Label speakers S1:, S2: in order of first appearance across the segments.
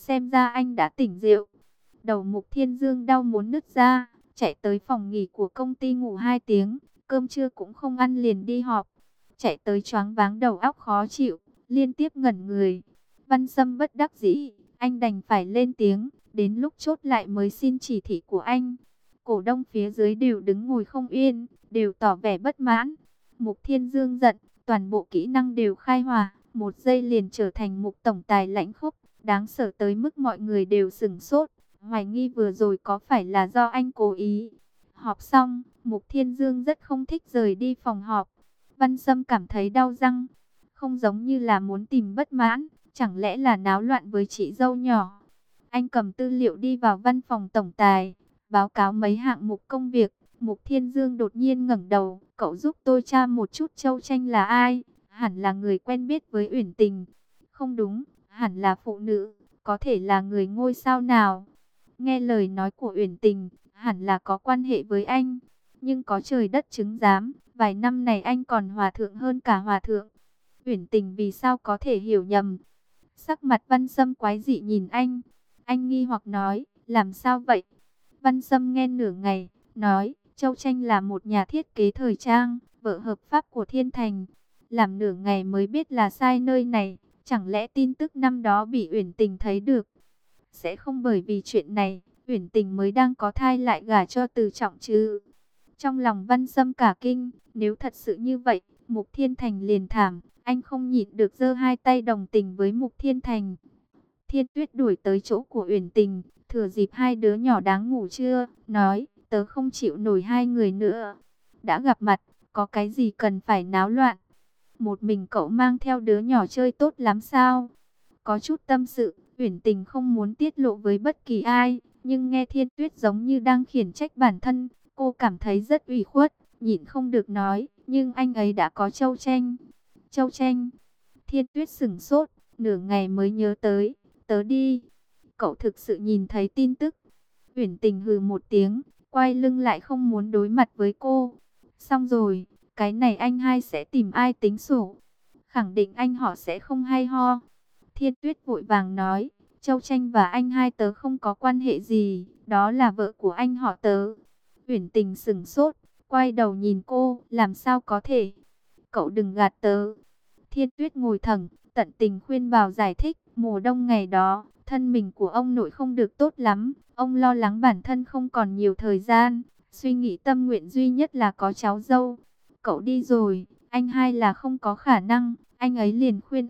S1: xem ra anh đã tỉnh rượu. Đầu Mục Thiên Dương đau muốn nứt ra, chạy tới phòng nghỉ của công ty ngủ 2 tiếng, cơm trưa cũng không ăn liền đi họp. Chạy tới choáng váng đầu óc khó chịu, liên tiếp ngẩn người. Văn Sâm bất đắc dĩ, anh đành phải lên tiếng, đến lúc chốt lại mới xin chỉ thị của anh. Cổ đông phía dưới đều đứng ngồi không yên, đều tỏ vẻ bất mãn. Mục Thiên Dương giận, toàn bộ kỹ năng đều khai hỏa, một giây liền trở thành Mục tổng tài lãnh khốc, đáng sợ tới mức mọi người đều sửng sốt, hoài nghi vừa rồi có phải là do anh cố ý. Họp xong, Mục Thiên Dương rất không thích rời đi phòng họp. Văn Sâm cảm thấy đau răng, không giống như là muốn tìm bất mãn, chẳng lẽ là náo loạn với chị dâu nhỏ. Anh cầm tư liệu đi vào văn phòng tổng tài, báo cáo mấy hạng mục công việc. Mục Thiên Dương đột nhiên ngẩng đầu, cậu giúp tôi tra một chút Châu Tranh là ai? Hẳn là người quen biết với Uyển Tình. Không đúng, hẳn là phụ nữ, có thể là người ngôi sao nào. Nghe lời nói của Uyển Tình, hẳn là có quan hệ với anh. Nhưng có trời đất chứng giám, vài năm này anh còn hòa thượng hơn cả hòa thượng. Uyển Tình vì sao có thể hiểu nhầm? Sắc mặt Văn Sâm quái dị nhìn anh nghi hoặc nói, làm sao vậy? Văn Sâm nghe nửa ngày, nói, Châu Tranh là một nhà thiết kế thời trang, vợ hợp pháp của Thiên Thành. Làm nửa ngày mới biết là sai nơi này, chẳng lẽ tin tức năm đó bị Uyển Tình thấy được? Sẽ không bởi vì chuyện này, Uyển Tình mới đang có thai lại gả cho Từ Trọng chứ? Trong lòng Văn Sâm cả kinh, nếu thật sự như vậy, Mục Thiên Thành liền thảm, anh không nhịn được giơ hai tay đồng tình với Mục Thiên Thành. Thiên Tuyết đuổi tới chỗ của Uyển Tình, thừa dịp hai đứa nhỏ đáng ngủ trưa, nói, tớ không chịu nổi hai người nữa. Đã gặp mặt, có cái gì cần phải náo loạn? Một mình cậu mang theo đứa nhỏ chơi tốt lắm sao? Có chút tâm sự, Uyển Tình không muốn tiết lộ với bất kỳ ai, nhưng nghe Thiên Tuyết giống như đang khiển trách bản thân, cô cảm thấy rất ủy khuất, nhịn không được nói, nhưng anh ấy đã có Châu Tranh. Châu Tranh? Thiên Tuyết sửng sốt, nửa ngày mới nhớ tới, tớ đi. Cậu thực sự nhìn thấy tin tức. Uyển Tình hừ một tiếng, quay lưng lại không muốn đối mặt với cô. Xong rồi, cái này anh hai sẽ tìm ai tính sổ? Khẳng định anh họ sẽ không hay ho. Thiên Tuyết vội vàng nói, Châu Tranh và anh hai tớ không có quan hệ gì, đó là vợ của anh họ tớ. Uyển Tình sửng sốt, quay đầu nhìn cô, làm sao có thể? Cậu đừng gạt tớ. Thiên Tuyết ngồi thẳng, tận tình khuyên bảo giải thích, mùa đông ngày đó, thân mình của ông nội không được tốt lắm, ông lo lắng bản thân không còn nhiều thời gian, suy nghĩ tâm nguyện duy nhất là có cháu dâu. Cậu đi rồi, anh hai là không có khả năng, anh ấy liền khuyên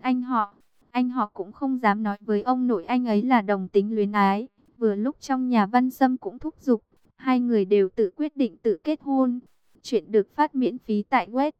S1: anh họ cũng không dám nói với ông nội anh ấy là đồng tính luyến ái. Vừa lúc trong nhà Văn Sâm cũng thúc giục, hai người đều tự quyết định tự kết hôn. Chuyện được phát miễn phí tại web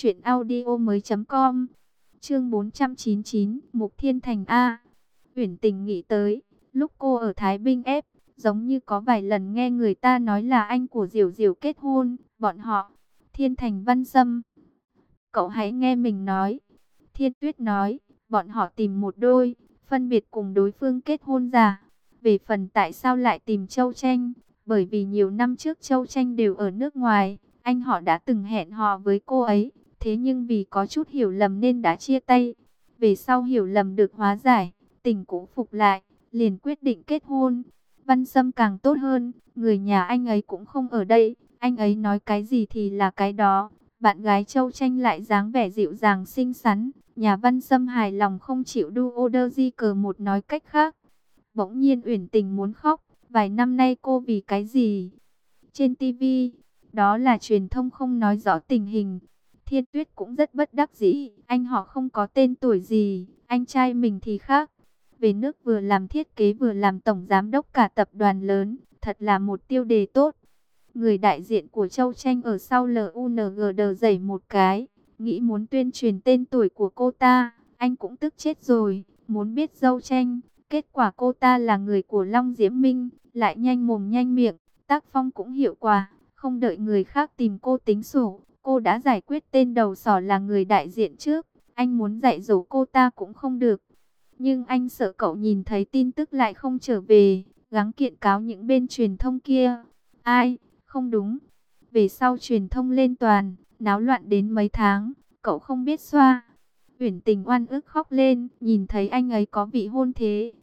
S1: truyệnaudiomoi.com. Chương 499, Mục Thiên Thành A. Uyển Tình nghĩ tới, lúc cô ở Thái Binh ép, giống như có vài lần nghe người ta nói là anh của Diểu Diểu kết hôn, bọn họ, Thiên Thành Văn Sâm. Cậu hãy nghe mình nói. Thiên Tuyết nói, bọn họ tìm một đôi, phân biệt cùng đối phương kết hôn giả. Về phần tại sao lại tìm Châu Tranh, bởi vì nhiều năm trước Châu Tranh đều ở nước ngoài, anh họ đã từng hẹn hò với cô ấy. Thế nhưng vì có chút hiểu lầm nên đã chia tay. Về sau hiểu lầm được hóa giải, tình cũ phục lại, liền quyết định kết hôn. Văn Sâm càng tốt hơn, người nhà anh ấy cũng không ở đây, anh ấy nói cái gì thì là cái đó. Bạn gái Châu Tranh lại dáng vẻ dịu dàng xinh xắn, nhà Văn Sâm hài lòng không chịu đu order di cờ một nói cách khác. Bỗng nhiên Uyển Tình muốn khóc, vài năm nay cô vì cái gì? Trên TV, đó là truyền thông không nói rõ tình hình. Thiên Tuyết cũng rất bất đắc dĩ, anh họ không có tên tuổi gì, anh trai mình thì khác. Về nước vừa làm thiết kế vừa làm tổng giám đốc cả tập đoàn lớn, thật là một tiêu đề tốt. Người đại diện của Châu Tranh ở sau LUNG đờ dẩy một cái, nghĩ muốn tuyên truyền tên tuổi của cô ta, anh cũng tức chết rồi, muốn biết dâu Tranh. Kết quả cô ta là người của Long Diễm Minh, lại nhanh mồm nhanh miệng, tác phong cũng hiệu quả, không đợi người khác tìm cô tính sổ. Cô đã giải quyết tên đầu sỏ là người đại diện trước, anh muốn dạy dỗ cô ta cũng không được. Nhưng anh sợ cậu nhìn thấy tin tức lại không trở về, gắng kiện cáo những bên truyền thông kia. Ai, không đúng. Về sau truyền thông lên toàn, náo loạn đến mấy tháng, cậu không biết xoa. Uyển Tình oan ức khóc lên, nhìn thấy anh ấy có vị hôn thế,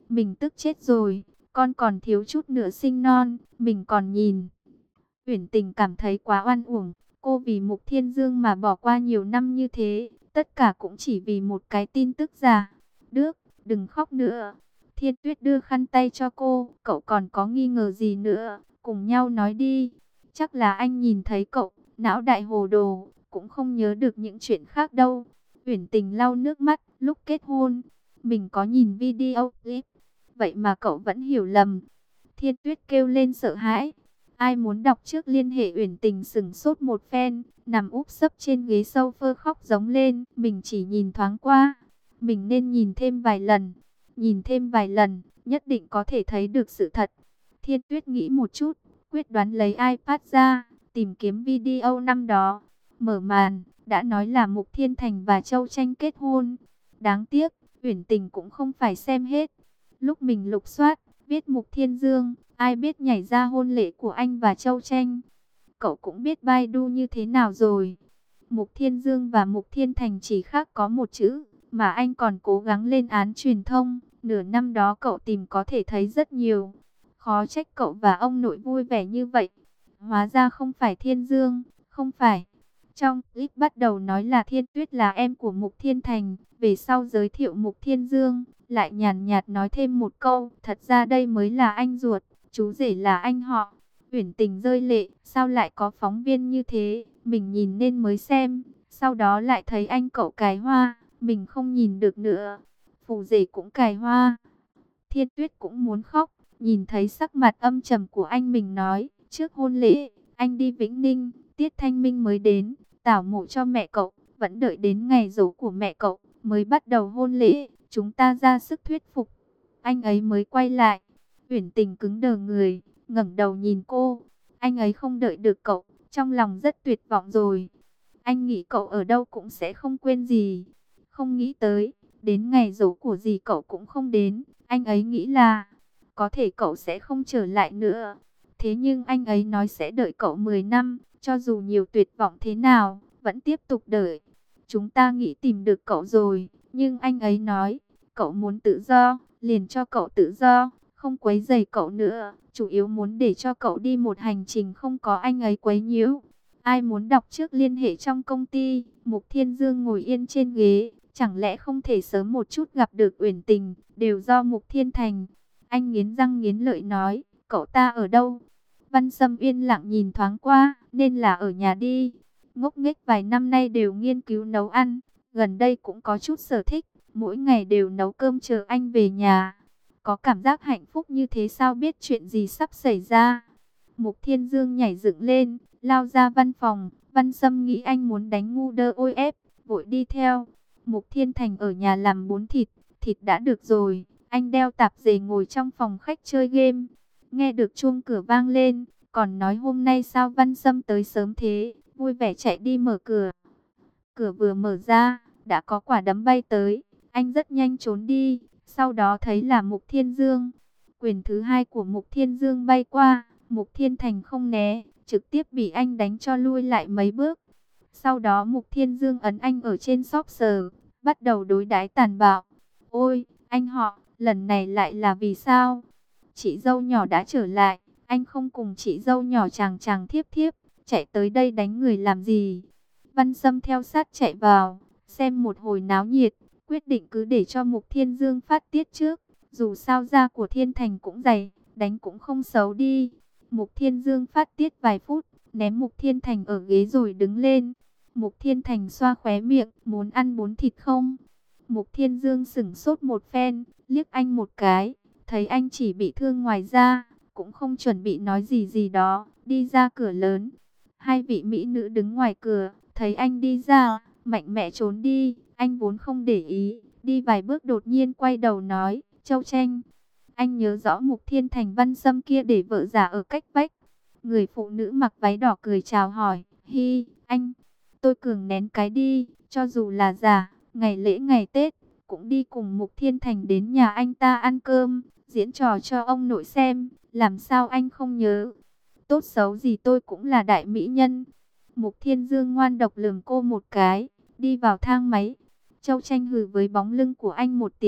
S1: mình tức chết rồi, con còn thiếu chút nữa sinh non, mình còn nhìn. Uyển Tình cảm thấy quá oan uổng, cô vì Mục Thiên Dương mà bỏ qua nhiều năm như thế, tất cả cũng chỉ vì một cái tin tức giả. Đức, đừng khóc nữa. Thiên Tuyết đưa khăn tay cho cô, cậu còn có nghi ngờ gì nữa, cùng nhau nói đi. Chắc là anh nhìn thấy cậu, não đại hồ đồ, cũng không nhớ được những chuyện khác đâu. Uyển Tình lau nước mắt, lúc kết hôn, mình có nhìn video clip, vậy mà cậu vẫn hiểu lầm. Thiên Tuyết kêu lên sợ hãi. Ai muốn đọc trước liên hệ. Uyển Tình sững sốt một phen, nằm úp sấp trên ghế sofa khóc giống lên. Mình chỉ nhìn thoáng qua, mình nên nhìn thêm vài lần. Nhìn thêm vài lần, nhất định có thể thấy được sự thật. Thiên Tuyết nghĩ một chút, quyết đoán lấy iPad ra, tìm kiếm video năm đó. Mở màn, đã nói là Mục Thiên Thành và Châu Tranh kết hôn. Đáng tiếc, Uyển Tình cũng không phải xem hết. Lúc mình lục soát, viết Mục Thiên Dương, ai biết nhảy ra hôn lễ của anh và Châu Tranh. Cậu cũng biết Baidu như thế nào rồi. Mục Thiên Dương và Mục Thiên Thành chỉ khác có một chữ, mà anh còn cố gắng lên án truyền thông. Nửa năm đó cậu tìm có thể thấy rất nhiều. Khó trách cậu và ông nội vui vẻ như vậy. Hóa ra không phải Thiên Dương, không phải. Trong clip bắt đầu nói là Thiên Tuyết là em của Mục Thiên Thành, về sau giới thiệu Mục Thiên Dương, lại nhàn nhạt nói thêm một câu, thật ra đây mới là anh ruột, chú rể là anh họ. Uyển Tình rơi lệ, sao lại có phóng viên như thế, mình nhìn nên mới xem, sau đó lại thấy anh cậu cài hoa, mình không nhìn được nữa. Phù rể cũng cài hoa. Thiên Tuyết cũng muốn khóc, nhìn thấy sắc mặt âm trầm của anh mình nói, trước hôn lễ, anh đi Vĩnh Ninh, Tiết Thanh Minh mới đến, tảo mộ cho mẹ cậu, vẫn đợi đến ngày giỗ của mẹ cậu, mới bắt đầu hôn lễ, chúng ta ra sức thuyết phục. Anh ấy mới quay lại, Uyển Tình cứng đờ người, ngẩng đầu nhìn cô, anh ấy không đợi được cậu, trong lòng rất tuyệt vọng rồi. Anh nghĩ cậu ở đâu cũng sẽ không quên gì, không nghĩ tới, đến ngày giỗ của dì cậu cũng không đến, anh ấy nghĩ là, có thể cậu sẽ không trở lại nữa. Thế nhưng anh ấy nói sẽ đợi cậu 10 năm, cho dù nhiều tuyệt vọng thế nào, vẫn tiếp tục đợi. Chúng ta nghĩ tìm được cậu rồi, nhưng anh ấy nói, cậu muốn tự do, liền cho cậu tự do, không quấy rầy cậu nữa, chủ yếu muốn để cho cậu đi một hành trình không có anh ấy quấy nhiễu. Ai muốn đọc trước liên hệ trong công ty. Mục Thiên Dương ngồi yên trên ghế, chẳng lẽ không thể sớm một chút gặp được Uyển Tình, đều do Mục Thiên Thành. Anh nghiến răng nghiến lợi nói, cậu ta ở đâu? Văn Sâm yên lặng nhìn thoáng qua, nên là ở nhà đi. Ngốc nghếch vài năm nay đều nghiên cứu nấu ăn, gần đây cũng có chút sở thích, mỗi ngày đều nấu cơm chờ anh về nhà. Có cảm giác hạnh phúc như thế sao biết chuyện gì sắp xảy ra. Mục Thiên Dương nhảy dựng lên, lao ra văn phòng. Văn Sâm nghĩ anh muốn đánh ngu đơ ôi ép, vội đi theo. Mục Thiên Thành ở nhà làm bún thịt, thịt đã được rồi. Anh đeo tạp dề ngồi trong phòng khách chơi game. Nghe được chuông cửa vang lên, còn nói hôm nay sao Văn Sâm tới sớm thế, vui vẻ chạy đi mở cửa. Cửa vừa mở ra, đã có quả đấm bay tới, anh rất nhanh trốn đi, sau đó thấy là Mục Thiên Dương. Quyền thứ hai của Mục Thiên Dương bay qua, Mục Thiên Thành không né, trực tiếp bị anh đánh cho lui lại mấy bước. Sau đó Mục Thiên Dương ấn anh ở trên xóp sờ, bắt đầu đối đãi tàn bạo. Ôi, anh họ, lần này lại là vì sao? Chị dâu nhỏ đã trở lại, anh không cùng chị dâu nhỏ chàng chàng thiếp thiếp, chạy tới đây đánh người làm gì? Văn Sâm theo sát chạy vào, xem một hồi náo nhiệt, quyết định cứ để cho Mục Thiên Dương phát tiết trước. Dù sao da của Thiên Thành cũng dày, đánh cũng không xấu đi. Mục Thiên Dương phát tiết vài phút, ném Mục Thiên Thành ở ghế rồi đứng lên. Mục Thiên Thành xoa khóe miệng, muốn ăn bún thịt không? Mục Thiên Dương sững sốt một phen, liếc anh một cái, thấy anh chỉ bị thương ngoài da, cũng không chuẩn bị nói gì gì đó, đi ra cửa lớn. Hai vị mỹ nữ đứng ngoài cửa, thấy anh đi ra, mạnh mẽ trốn đi, anh vốn không để ý, đi vài bước đột nhiên quay đầu nói, Châu Tranh. Anh nhớ rõ Mục Thiên Thành Văn Sâm kia để vợ già ở cách vách. Người phụ nữ mặc váy đỏ cười chào hỏi, hi, anh, tôi cường nén cái đi, cho dù là giả, ngày lễ ngày Tết, cũng đi cùng Mục Thiên Thành đến nhà anh ta ăn cơm, diễn trò cho ông nội xem, làm sao anh không nhớ. Tốt xấu gì tôi cũng là đại mỹ nhân. Mục Thiên Dương ngoan độc lườm cô một cái, đi vào thang máy. Châu Tranh hừ với bóng lưng của anh một tiếng,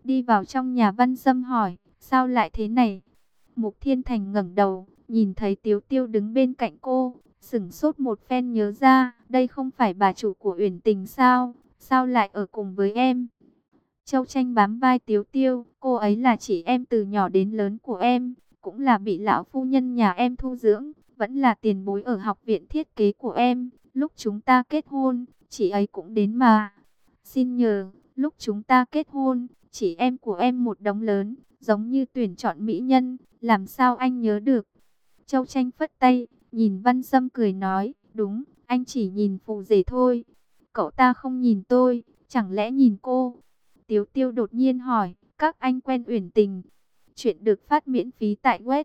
S1: đi vào trong nhà. Văn Sâm hỏi, sao lại thế này? Mục Thiên Thành ngẩng đầu, nhìn thấy Tiếu Tiêu đứng bên cạnh cô, sững sốt một phen nhớ ra, đây không phải bà chủ của Uyển Tình sao? Sao lại ở cùng với em? Châu Tranh bám vai Tiếu Tiêu, cô ấy là chị em từ nhỏ đến lớn của em, cũng là bị lão phu nhân nhà em thu dưỡng, vẫn là tiền bối ở học viện thiết kế của em. Lúc chúng ta kết hôn, chị ấy cũng đến mà. Xin nhờ, lúc chúng ta kết hôn, chị em của em một đống lớn, giống như tuyển chọn mỹ nhân, làm sao anh nhớ được? Châu Tranh phất tay, nhìn Văn Sâm cười nói, đúng, anh chỉ nhìn phù rể thôi. Cậu ta không nhìn tôi, chẳng lẽ nhìn cô? Tiếu Tiêu đột nhiên hỏi, các anh quen Uyển Tình? Chuyện được phát miễn phí tại web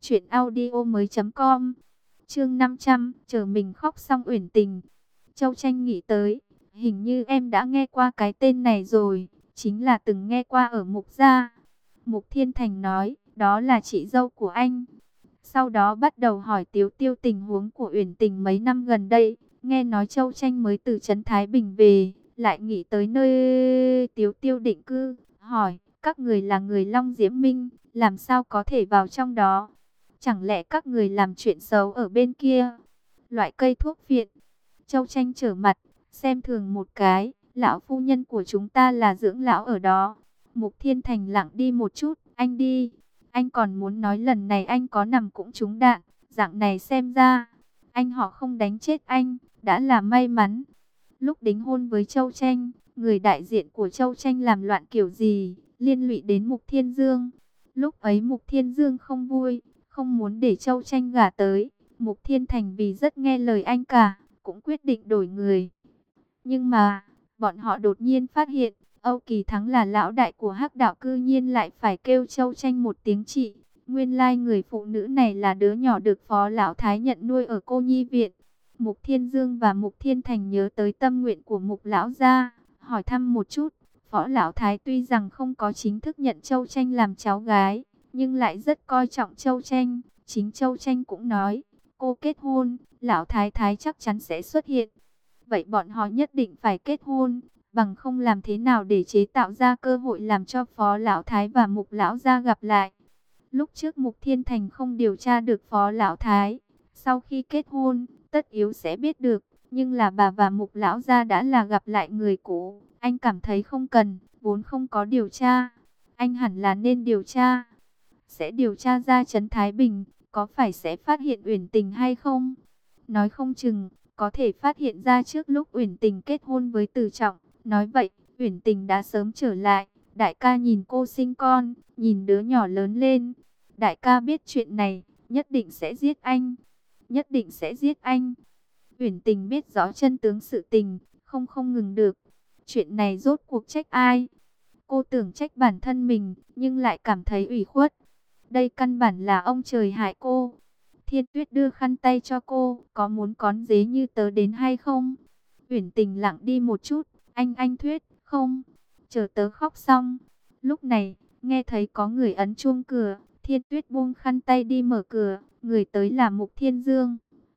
S1: truyệnaudiomoi.com. Chương 500, chờ mình khóc xong Uyển Tình. Châu Tranh nghĩ tới, hình như em đã nghe qua cái tên này rồi, chính là từng nghe qua ở Mục gia. Mục Thiên Thành nói, đó là chị dâu của anh. Sau đó bắt đầu hỏi Tiếu Tiêu tình huống của Uyển Tình mấy năm gần đây, nghe nói Châu Tranh mới từ trấn Thái Bình về, lại nghĩ tới nơi Tiếu Tiêu định cư, hỏi, các người là người Long Diễm Minh, làm sao có thể vào trong đó? Chẳng lẽ các người làm chuyện xấu ở bên kia? Loại cây thuốc viện. Châu Tranh trở mặt, xem thường một cái, lão phu nhân của chúng ta là dưỡng lão ở đó. Mục Thiên Thành lặng đi một chút, anh đi. Anh còn muốn nói lần này anh có nằm cũng trúng đạn, dạng này xem ra, anh họ không đánh chết anh, đã là may mắn. Lúc đính hôn với Châu Tranh, người đại diện của Châu Tranh làm loạn kiểu gì, liên lụy đến Mục Thiên Dương. Lúc ấy Mục Thiên Dương không vui, không muốn để Châu Tranh gả tới. Mục Thiên Thành vì rất nghe lời anh cả, cũng quyết định đổi người. Nhưng mà, bọn họ đột nhiên phát hiện, Âu Kỳ Thắng là lão đại của Hắc Đạo, cư nhiên lại phải kêu Châu Tranh một tiếng chị. Nguyên lai người phụ nữ này là đứa nhỏ được Phó Lão Thái nhận nuôi ở cô nhi viện. Mục Thiên Dương và Mục Thiên Thành nhớ tới tâm nguyện của Mục Lão gia, hỏi thăm một chút. Phó Lão Thái tuy rằng không có chính thức nhận Châu Tranh làm cháu gái, nhưng lại rất coi trọng Châu Tranh. Chính Châu Tranh cũng nói, cô kết hôn, Lão Thái Thái chắc chắn sẽ xuất hiện. Vậy bọn họ nhất định phải kết hôn, bằng không làm thế nào để chế tạo ra cơ hội làm cho Phó Lão Thái và Mục Lão gia gặp lại. Lúc trước Mục Thiên Thành không điều tra được Phó Lão Thái, sau khi kết hôn, tất yếu sẽ biết được, nhưng là bà và Mục Lão gia đã là gặp lại người cũ, anh cảm thấy không cần, vốn không có điều tra, anh hẳn là nên điều tra. Sẽ điều tra ra trấn Thái Bình, có phải sẽ phát hiện Uyển Tình hay không? Nói không chừng có thể phát hiện ra trước lúc Uyển Tình kết hôn với Từ Trọng. Nói vậy, Uyển Tình đã sớm trở lại. Đại ca nhìn cô sinh con, nhìn đứa nhỏ lớn lên. Đại ca biết chuyện này, nhất định sẽ giết anh. Nhất định sẽ giết anh. Uyển Tình biết rõ chân tướng sự tình, không ngừng được. Chuyện này rốt cuộc trách ai? Cô tưởng trách bản thân mình, nhưng lại cảm thấy ủy khuất. Đây căn bản là ông trời hại cô. Thiên Tuyết đưa khăn tay cho cô, có muốn cón dế như tớ đến hay không? Uyển Tình lặng đi một chút, anh Thuyết, không, chờ tớ khóc xong. Lúc này, nghe thấy có người ấn chuông cửa, Thiên Tuyết buông khăn tay đi mở cửa, người tới là Mục Thiên Dương.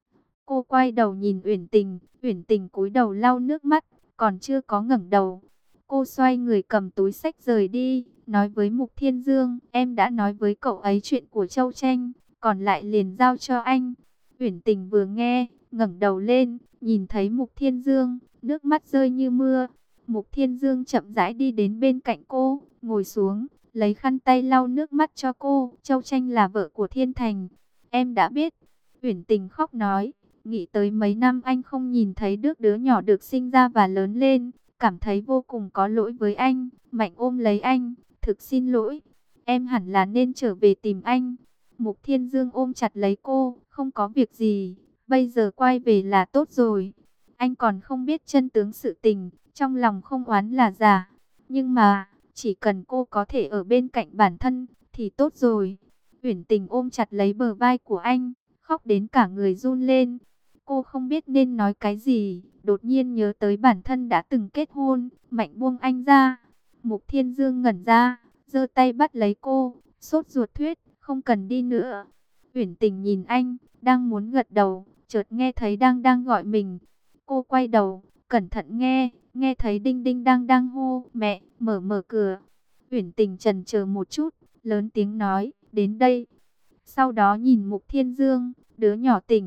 S1: Cô quay đầu nhìn Uyển Tình cúi đầu lau nước mắt, còn chưa có ngẩng đầu. Cô xoay người cầm túi xách rời đi, nói với Mục Thiên Dương, em đã nói với cậu ấy chuyện của Châu Tranh, còn lại liền giao cho anh. Uyển Tình vừa nghe, ngẩng đầu lên, nhìn thấy Mục Thiên Dương, nước mắt rơi như mưa. Mục Thiên Dương chậm rãi đi đến bên cạnh cô, ngồi xuống, lấy khăn tay lau nước mắt cho cô. Châu Tranh là vợ của Thiên Thành, em đã biết. Uyển Tình khóc nói, nghĩ tới mấy năm anh không nhìn thấy đứa nhỏ được sinh ra và lớn lên, cảm thấy vô cùng có lỗi với anh. Mạnh ôm lấy anh, thực xin lỗi, em hẳn là nên trở về tìm anh. Mục Thiên Dương ôm chặt lấy cô, không có việc gì, bây giờ quay về là tốt rồi. Anh còn không biết chân tướng sự tình, trong lòng không oán là giả. Nhưng mà, chỉ cần cô có thể ở bên cạnh bản thân, thì tốt rồi. Uyển Tình ôm chặt lấy bờ vai của anh, khóc đến cả người run lên. Cô không biết nên nói cái gì, đột nhiên nhớ tới bản thân đã từng kết hôn, mạnh buông anh ra. Mục Thiên Dương ngẩn ra, giơ tay bắt lấy cô, sốt ruột thuyết, không cần đi nữa. Uyển Tình nhìn anh, đang muốn gật đầu, chợt nghe thấy đang gọi mình. Cô quay đầu, cẩn thận nghe thấy Đinh Đinh đang hô, mẹ, mở cửa. Uyển Tình chần chờ một chút, lớn tiếng nói, đến đây. Sau đó nhìn Mục Thiên Dương, đứa nhỏ Tình,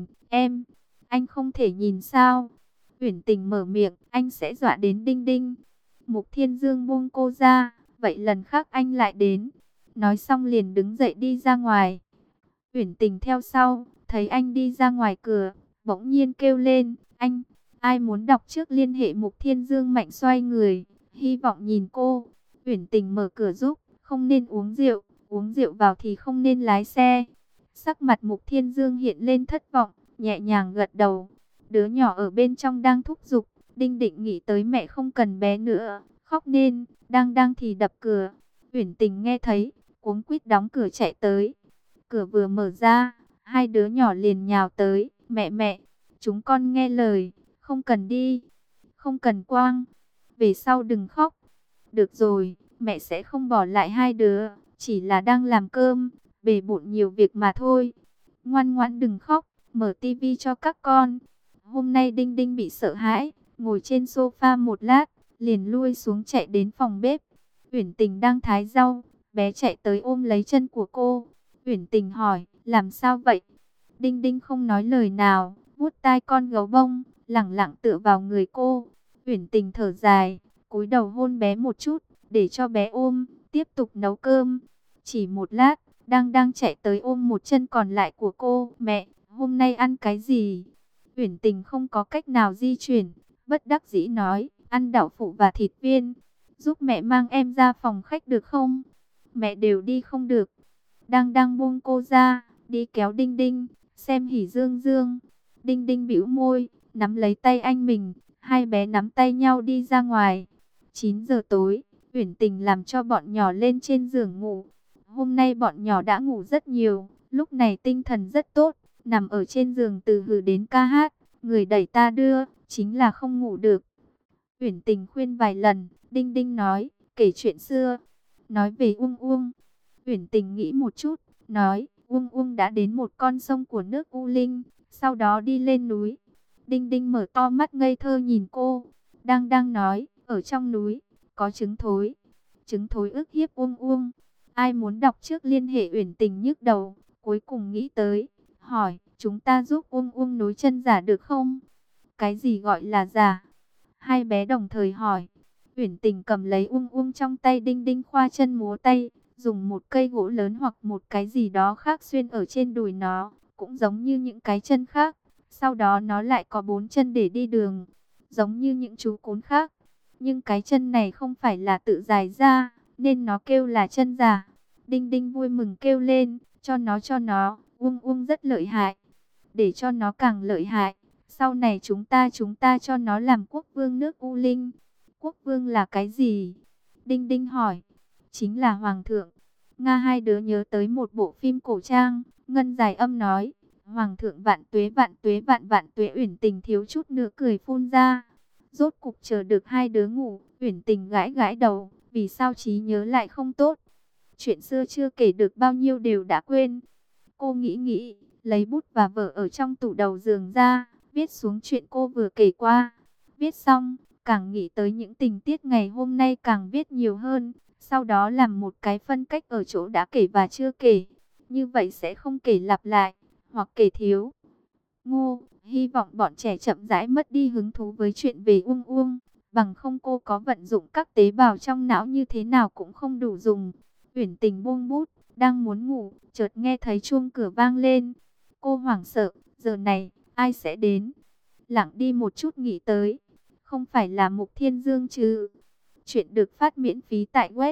S1: anh không thể nhìn sao? Uyển Tình mở miệng, anh sẽ dọa đến Đinh Đinh. Mục Thiên Dương buông cô ra, vậy lần khác anh lại đến. Nói xong liền đứng dậy đi ra ngoài. Uyển Tình theo sau, thấy anh đi ra ngoài cửa, bỗng nhiên kêu lên, anh, ai muốn đọc trước liên hệ. Mục Thiên Dương mạnh xoay người, hy vọng nhìn cô. Uyển Tình mở cửa giúp, không nên uống rượu vào thì không nên lái xe. Sắc mặt Mục Thiên Dương hiện lên thất vọng, nhẹ nhàng gật đầu. Đứa nhỏ ở bên trong đang thúc giục, Đinh Định nghĩ tới mẹ không cần bé nữa, khóc nên, đang thì đập cửa. Uyển Tình nghe thấy, cuống quýt đóng cửa chạy tới. Cửa vừa mở ra, hai đứa nhỏ liền nhào tới, mẹ, chúng con nghe lời, không cần đi, không cần Quang, về sau đừng khóc. Được rồi, mẹ sẽ không bỏ lại hai đứa, chỉ là đang làm cơm, bề bộn nhiều việc mà thôi. Ngoan ngoãn đừng khóc, mở tivi cho các con. Hôm nay Đinh Đinh bị sợ hãi, ngồi trên sofa một lát, liền lui xuống chạy đến phòng bếp. Uyển Tình đang thái rau, bé chạy tới ôm lấy chân của cô. Uyển Tình hỏi, làm sao vậy? Đinh Đinh không nói lời nào, vuốt tai con gấu bông, lẳng lặng tựa vào người cô. Uyển Tình thở dài, cúi đầu hôn bé một chút, để cho bé ôm, tiếp tục nấu cơm. Chỉ một lát, đang chạy tới ôm một chân còn lại của cô. Mẹ, hôm nay ăn cái gì? Uyển Tình không có cách nào di chuyển, bất đắc dĩ nói, ăn đậu phụ và thịt viên. Giúp mẹ mang em ra phòng khách được không? Mẹ đều đi không được. Đang buông cô ra, đi kéo Đinh Đinh, xem Hỉ Dương Dương. Đinh Đinh bĩu môi, nắm lấy tay anh mình, hai bé nắm tay nhau đi ra ngoài. 9 giờ tối, Uyển Tình làm cho bọn nhỏ lên trên giường ngủ. Hôm nay bọn nhỏ đã ngủ rất nhiều, lúc này tinh thần rất tốt, nằm ở trên giường từ hừ đến ca hát, người đẩy ta đưa, chính là không ngủ được. Uyển Tình khuyên vài lần, Đinh Đinh nói, kể chuyện xưa, nói về Uông Uông. Uyển Tình nghĩ một chút, nói, Uông Uông đã đến một con sông của nước U Linh, sau đó đi lên núi. Đinh Đinh mở to mắt ngây thơ nhìn cô, đang nói, ở trong núi, có trứng thối ức hiếp Uông Uông. Ai muốn đọc trước liên hệ? Uyển Tình nhức đầu, cuối cùng nghĩ tới, hỏi, chúng ta giúp Uông Uông nối chân giả được không? Cái gì gọi là giả? Hai bé đồng thời hỏi. Uyển Tình cầm lấy Uông Uông trong tay, Đinh Đinh khoa chân múa tay, dùng một cây gỗ lớn hoặc một cái gì đó khác xuyên ở trên đùi nó, cũng giống như những cái chân khác. Sau đó nó lại có 4 chân để đi đường, giống như những chú cún khác. Nhưng cái chân này không phải là tự dài ra, nên nó kêu là chân giả. Đinh Đinh vui mừng kêu lên, cho nó, Uông Uông rất lợi hại. Để cho nó càng lợi hại, sau này chúng ta cho nó làm quốc vương nước U Linh. Quốc vương là cái gì? Đinh Đinh hỏi. Chính là hoàng thượng. Nga. Hai đứa nhớ tới một bộ phim cổ trang, Ngân dài âm nói, hoàng thượng vạn tuế vạn tuế. Uyển Tình thiếu chút nữa cười phun ra. Rốt cục chờ được hai đứa ngủ, Uyển Tình gãi gãi đầu, vì sao trí nhớ lại không tốt? Chuyện xưa chưa kể được bao nhiêu đều đã quên. Cô nghĩ, lấy bút và vở ở trong tủ đầu giường ra, viết xuống chuyện cô vừa kể qua. Viết xong, càng nghĩ tới những tình tiết ngày hôm nay càng viết nhiều hơn. Sau đó làm một cái phân cách ở chỗ đã kể và chưa kể. Như vậy sẽ không kể lặp lại, hoặc kể thiếu. Ngô, hy vọng bọn trẻ chậm rãi mất đi hứng thú với chuyện về Uông Uông. Bằng không cô có vận dụng các tế bào trong não như thế nào cũng không đủ dùng. Uyển Tình buông bút, đang muốn ngủ, chợt nghe thấy chuông cửa vang lên. Cô hoảng sợ, giờ này, ai sẽ đến? Lặng đi một chút nghĩ tới, không phải là Mục Thiên Dương chứ? Chuyện được phát miễn phí tại web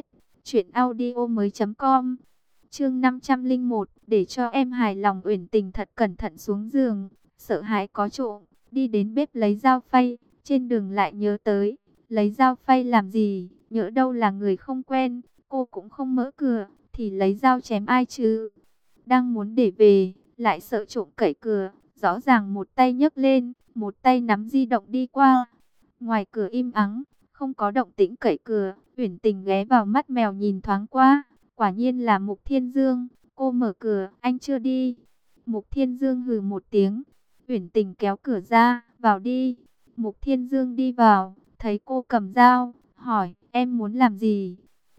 S1: truyệnaudiomoi.com. Chương 501, để cho em hài lòng. Uyển Tình thật cẩn thận xuống giường, sợ hãi có trộm, đi đến bếp lấy dao phay, trên đường lại nhớ tới, lấy dao phay làm gì, nhỡ đâu là người không quen, cô cũng không mở cửa, thì lấy dao chém ai chứ? Đang muốn để về, lại sợ trộm cậy cửa, rõ ràng một tay nhấc lên, một tay nắm di động đi qua. Ngoài cửa im ắng, không có động tĩnh cậy cửa. Uyển Tình ghé vào mắt mèo nhìn thoáng qua, quả nhiên là Mục Thiên Dương. Cô mở cửa, anh chưa đi. Mục Thiên Dương hừ một tiếng. Uyển Tình kéo cửa ra, vào đi. Mục Thiên Dương đi vào, thấy cô cầm dao, hỏi, em muốn làm gì?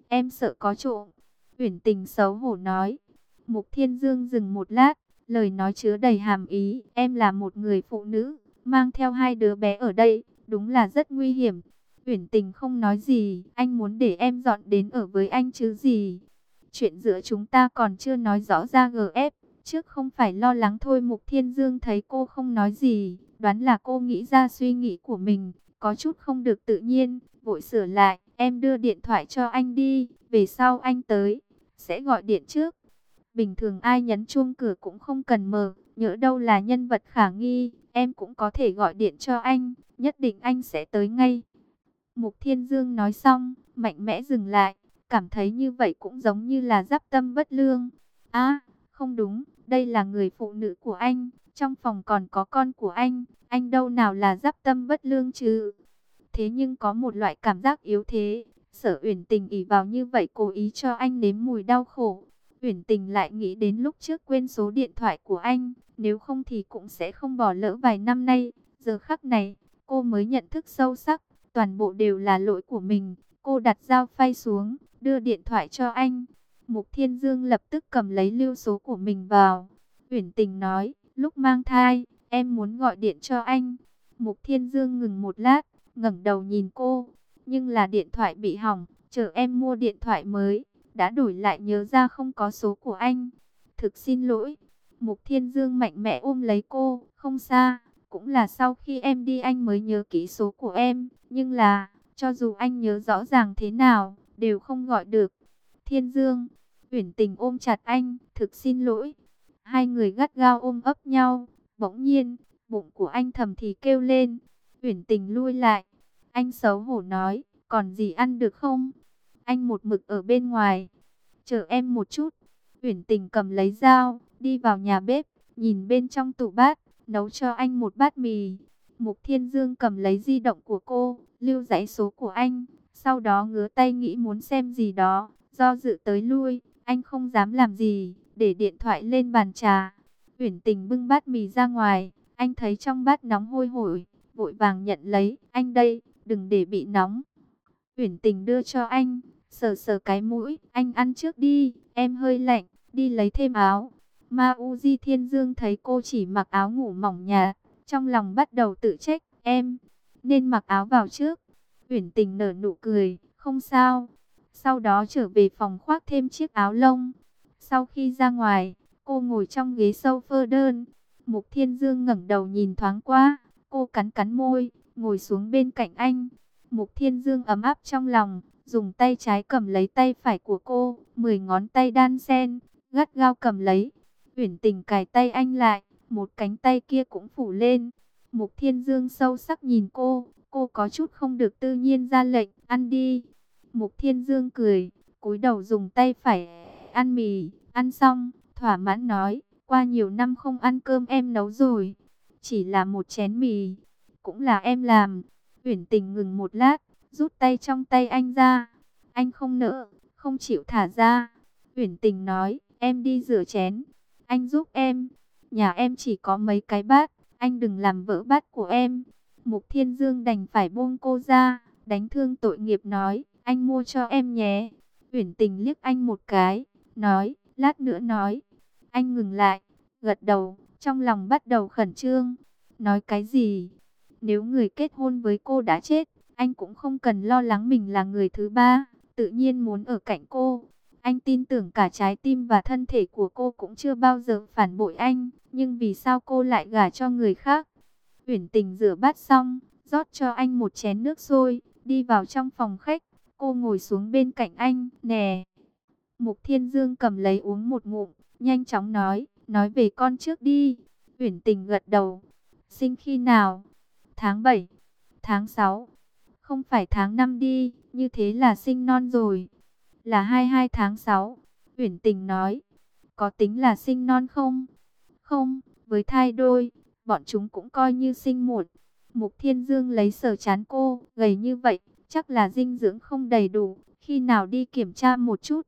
S1: em sợ có trộm. Uyển Tình xấu hổ nói. Mục Thiên Dương dừng một lát, lời nói chứa đầy hàm ý. Em là một người phụ nữ, mang theo hai đứa bé ở đây, đúng là rất nguy hiểm. Uyển Tình không nói gì, anh muốn để em dọn đến ở với anh chứ gì. Chuyện giữa chúng ta còn chưa nói rõ ra GF, trước không phải lo lắng thôi. Mục Thiên Dương thấy cô không nói gì, đoán là cô nghĩ ra suy nghĩ của mình, có chút không được tự nhiên, vội sửa lại. Em đưa điện thoại cho anh đi, về sau anh tới, sẽ gọi điện trước. Bình thường ai nhấn chuông cửa cũng không cần mở, nhỡ đâu là nhân vật khả nghi, em cũng có thể gọi điện cho anh, nhất định anh sẽ tới ngay. Mục Thiên Dương nói xong, mạnh mẽ dừng lại, cảm thấy như vậy cũng giống như là giáp tâm bất lương. À, không đúng, đây là người phụ nữ của anh, trong phòng còn có con của anh đâu nào là giáp tâm bất lương chứ. Thế nhưng có một loại cảm giác yếu thế, Sở Uyển Tình ỷ vào như vậy cố ý cho anh nếm mùi đau khổ. Uyển Tình lại nghĩ đến lúc trước quên số điện thoại của anh, nếu không thì cũng sẽ không bỏ lỡ vài năm nay. Giờ khắc này, cô mới nhận thức sâu sắc, toàn bộ đều là lỗi của mình. Cô đặt dao phay xuống, đưa điện thoại cho anh. Mục Thiên Dương lập tức cầm lấy lưu số của mình vào. Uyển Tình nói, lúc mang thai, em muốn gọi điện cho anh. Mục Thiên Dương ngừng một lát, ngẩng đầu nhìn cô, nhưng là điện thoại bị hỏng, chờ em mua điện thoại mới, đã đổi lại nhớ ra không có số của anh. Thực xin lỗi. Mục Thiên Dương mạnh mẽ ôm lấy cô, không xa, cũng là sau khi em đi anh mới nhớ kỹ số của em, nhưng là, cho dù anh nhớ rõ ràng thế nào, đều không gọi được. Thiên Dương, Uyển Tình ôm chặt anh, thực xin lỗi. Hai người gắt gao ôm ấp nhau, bỗng nhiên, bụng của anh thầm thì kêu lên. Uyển Tình lui lại, anh xấu hổ nói, còn gì ăn được không? Anh một mực ở bên ngoài, chờ em một chút. Uyển Tình cầm lấy dao, đi vào nhà bếp, nhìn bên trong tủ bát, nấu cho anh một bát mì. Mục Thiên Dương cầm lấy di động của cô, lưu dãy số của anh, sau đó ngứa tay nghĩ muốn xem gì đó, do dự tới lui, anh không dám làm gì, để điện thoại lên bàn trà. Uyển Tình bưng bát mì ra ngoài, anh thấy trong bát nóng hôi hổi, vội vàng nhận lấy, anh đây, đừng để bị nóng. Uyển Tình đưa cho anh, sờ sờ cái mũi, anh ăn trước đi, em hơi lạnh, đi lấy thêm áo. Ma Uzi Thiên Dương thấy cô chỉ mặc áo ngủ mỏng nhạt, trong lòng bắt đầu tự trách, em nên mặc áo vào trước. Uyển Tình nở nụ cười, không sao. Sau đó trở về phòng khoác thêm chiếc áo lông. Sau khi ra ngoài, cô ngồi trong ghế sofa đơn. Mục Thiên Dương ngẩng đầu nhìn thoáng qua, cô cắn cắn môi, ngồi xuống bên cạnh anh. Mục Thiên Dương ấm áp trong lòng, dùng tay trái cầm lấy tay phải của cô, 10 ngón tay đan xen, gắt gao cầm lấy. Uyển Tình cài tay anh lại, một cánh tay kia cũng phủ lên. Mục Thiên Dương sâu sắc nhìn cô có chút không được tự nhiên ra lệnh, ăn đi. Mục Thiên Dương cười, cúi đầu dùng tay phải ăn mì, ăn xong, thỏa mãn nói, qua nhiều năm không ăn cơm em nấu rồi, chỉ là một chén mì, cũng là em làm. Uyển Tình ngừng một lát, rút tay trong tay anh ra. Anh không nỡ, không chịu thả ra. Uyển Tình nói, em đi rửa chén, anh giúp em. Nhà em chỉ có mấy cái bát, anh đừng làm vỡ bát của em. Mục Thiên Dương đành phải buông cô ra, đánh thương tội nghiệp nói, anh mua cho em nhé. Uyển Tình liếc anh một cái, nói, lát nữa nói. Anh ngừng lại, gật đầu, trong lòng bắt đầu khẩn trương. Nói cái gì? Nếu người kết hôn với cô đã chết, anh cũng không cần lo lắng mình là người thứ ba, tự nhiên muốn ở cạnh cô. Anh tin tưởng cả trái tim và thân thể của cô cũng chưa bao giờ phản bội anh, nhưng vì sao cô lại gả cho người khác? Uyển Tình rửa bát xong, rót cho anh một chén nước sôi, đi vào trong phòng khách, cô ngồi xuống bên cạnh anh, nè. Mục Thiên Dương cầm lấy uống một ngụm, nhanh chóng nói về con trước đi. Uyển Tình gật đầu, sinh khi nào? Tháng 7, tháng 6, không phải tháng 5 đi, như thế là sinh non rồi. Là 22 tháng 6, Uyển Tình nói, có tính là sinh non không? Không, với thai đôi, bọn chúng cũng coi như sinh một. Mục Thiên Dương lấy sờ trán cô, gầy như vậy, chắc là dinh dưỡng không đầy đủ, khi nào đi kiểm tra một chút.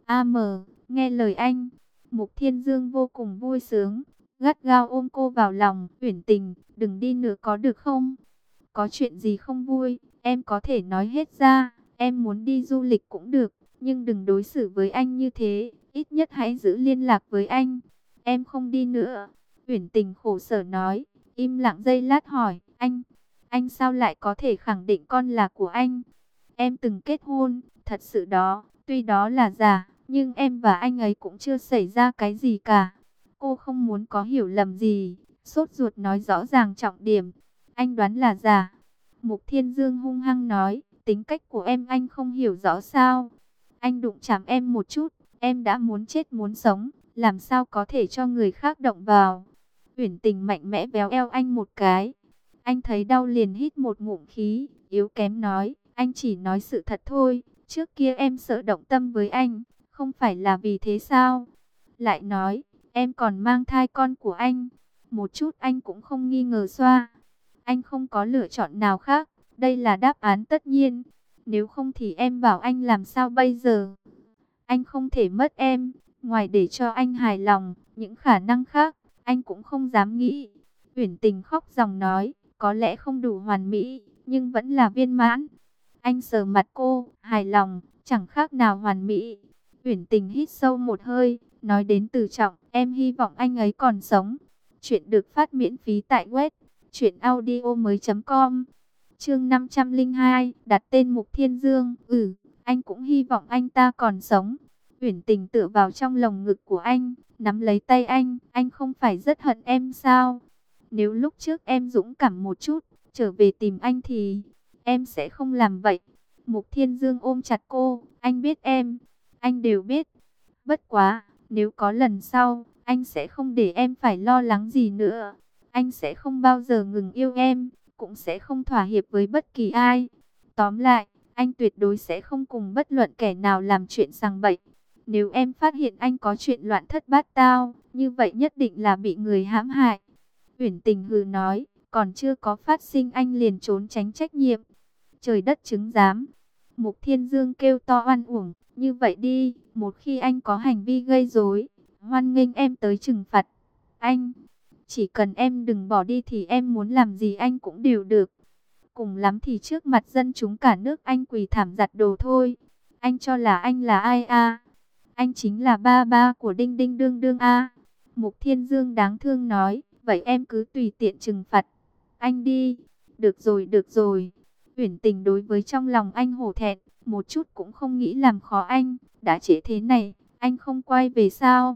S1: Nghe lời anh. Mục Thiên Dương vô cùng vui sướng, gắt gao ôm cô vào lòng. Uyển Tình, đừng đi nữa có được không? Có chuyện gì không vui, em có thể nói hết ra. Em muốn đi du lịch cũng được, nhưng đừng đối xử với anh như thế, ít nhất hãy giữ liên lạc với anh. Em không đi nữa. Uyển Tình khổ sở nói, im lặng giây lát hỏi, anh sao lại có thể khẳng định con là của anh? Em từng kết hôn, thật sự đó, tuy đó là giả, nhưng em và anh ấy cũng chưa xảy ra cái gì cả. Cô không muốn có hiểu lầm gì, sốt ruột nói rõ ràng trọng điểm. Anh đoán là giả. Mục Thiên Dương hung hăng nói, tính cách của em anh không hiểu rõ sao? Anh đụng chạm em một chút, em đã muốn chết muốn sống, làm sao có thể cho người khác động vào? Uyển Tình mạnh mẽ véo eo anh một cái. Anh thấy đau liền hít một ngụm khí, yếu kém nói, anh chỉ nói sự thật thôi, trước kia em sợ động tâm với anh, không phải là vì thế sao? Lại nói, em còn mang thai con của anh, một chút anh cũng không nghi ngờ xoa. Anh không có lựa chọn nào khác, đây là đáp án tất nhiên. Nếu không thì em bảo anh làm sao bây giờ? Anh không thể mất em, ngoài để cho anh hài lòng, những khả năng khác, anh cũng không dám nghĩ. Uyển Tình khóc ròng nói, có lẽ không đủ hoàn mỹ, nhưng vẫn là viên mãn. Anh sờ mặt cô, hài lòng, chẳng khác nào hoàn mỹ. Uyển Tình hít sâu một hơi, nói đến từ trọng, em hy vọng anh ấy còn sống. Chuyện được phát miễn phí tại web truyệnaudiomoi.com. Chương 502, đặt tên Mục Thiên Dương. Anh cũng hy vọng anh ta còn sống. Uyển Tình tựa vào trong lồng ngực của anh, nắm lấy tay anh không phải rất hận em sao? Nếu lúc trước em dũng cảm một chút, trở về tìm anh thì em sẽ không làm vậy. Mục Thiên Dương ôm chặt cô, anh biết em, anh đều biết. Bất quá, nếu có lần sau, anh sẽ không để em phải lo lắng gì nữa. Anh sẽ không bao giờ ngừng yêu em, cũng sẽ không thỏa hiệp với bất kỳ ai. Tóm lại, anh tuyệt đối sẽ không cùng bất luận kẻ nào làm chuyện sằng bậy. Nếu em phát hiện anh có chuyện loạn thất bát tao, như vậy nhất định là bị người hãm hại. Uyển Tình hừ nói, còn chưa có phát sinh anh liền trốn tránh trách nhiệm. Trời đất chứng giám. Mục Thiên Dương kêu to oan uổng, như vậy đi, một khi anh có hành vi gây rối, hoan nghênh em tới trừng phạt anh. Chỉ cần em đừng bỏ đi thì em muốn làm gì anh cũng đều được. Cùng lắm thì trước mặt dân chúng cả nước anh quỳ thảm giặt đồ thôi. Anh cho là anh là ai a? Anh chính là ba ba của Đinh Đinh Đương Đương a. Mục Thiên Dương đáng thương nói, vậy em cứ tùy tiện trừng phạt anh đi. Được rồi, được rồi. Uyển Tình đối với trong lòng anh hổ thẹn, một chút cũng không nghĩ làm khó anh. Đã trễ thế này, anh không quay về sao?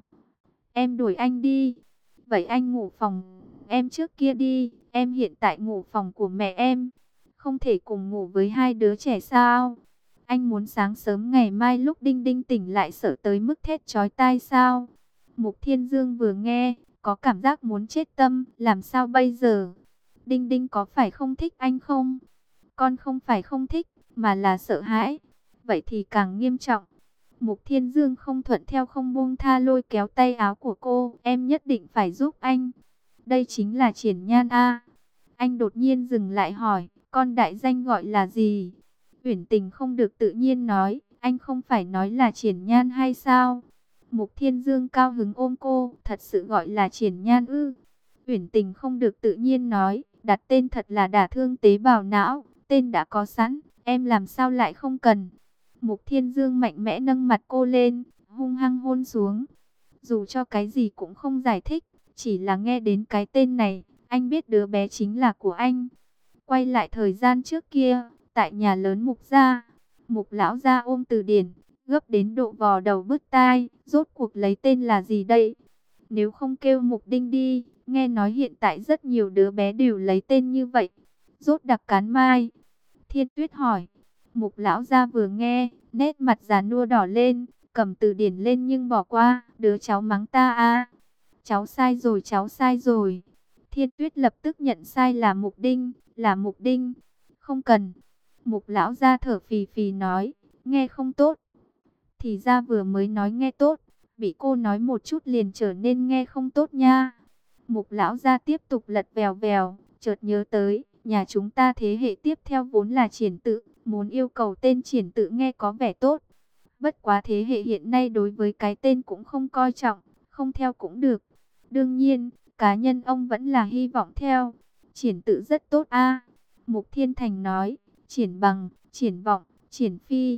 S1: Em đuổi anh đi. Vậy anh ngủ phòng em trước kia đi, em hiện tại ngủ phòng của mẹ em. Không thể cùng ngủ với hai đứa trẻ sao? Anh muốn sáng sớm ngày mai lúc Đinh Đinh tỉnh lại sợ tới mức thét chói tai sao? Mục Thiên Dương vừa nghe, có cảm giác muốn chết tâm, làm sao bây giờ? Đinh Đinh có phải không thích anh không? Con không phải không thích, mà là sợ hãi. Vậy thì càng nghiêm trọng. Mục Thiên Dương không thuận theo không buông tha lôi kéo tay áo của cô. Em nhất định phải giúp anh. Đây chính là Triển Nhan a. Anh đột nhiên dừng lại hỏi, con đại danh gọi là gì? Uyển Tình không được tự nhiên nói, anh không phải nói là Triển Nhan hay sao? Mục Thiên Dương cao hứng ôm cô, thật sự gọi là Triển Nhan ư? Uyển Tình không được tự nhiên nói, đặt tên thật là đả thương tế bào não, tên đã có sẵn, em làm sao lại không cần? Mục Thiên Dương mạnh mẽ nâng mặt cô lên, hung hăng hôn xuống. Dù cho cái gì cũng không giải thích, chỉ là nghe đến cái tên này, anh biết đứa bé chính là của anh. Quay lại thời gian trước kia, tại nhà lớn Mục gia, Mục lão gia ôm từ điển, gấp đến độ vò đầu bứt tai, rốt cuộc lấy tên là gì đây? Nếu không kêu Mục Đinh đi, nghe nói hiện tại rất nhiều đứa bé đều lấy tên như vậy. Rốt đặc cán mai. Thiên Tuyết hỏi. Mục lão gia vừa nghe, nét mặt già nua đỏ lên, cầm từ điển lên nhưng bỏ qua, đứa cháu mắng ta a. Cháu sai rồi, cháu sai rồi. Thiên Tuyết lập tức nhận sai là Mục Đinh, là Mục Đinh. Không cần. Mục lão gia thở phì phì nói, nghe không tốt. Thì ra vừa mới nói nghe tốt, bị cô nói một chút liền trở nên nghe không tốt nha. Mục lão gia tiếp tục lật vèo vèo, chợt nhớ tới, nhà chúng ta thế hệ tiếp theo vốn là Triển Tự, muốn yêu cầu tên Triển Tự nghe có vẻ tốt. Bất quá thế hệ hiện nay đối với cái tên cũng không coi trọng, không theo cũng được. Đương nhiên, cá nhân ông vẫn là hy vọng theo. Triển Tự rất tốt a. Mục Thiên Thành nói, Triển Bằng, Triển Vọng, Triển Phi.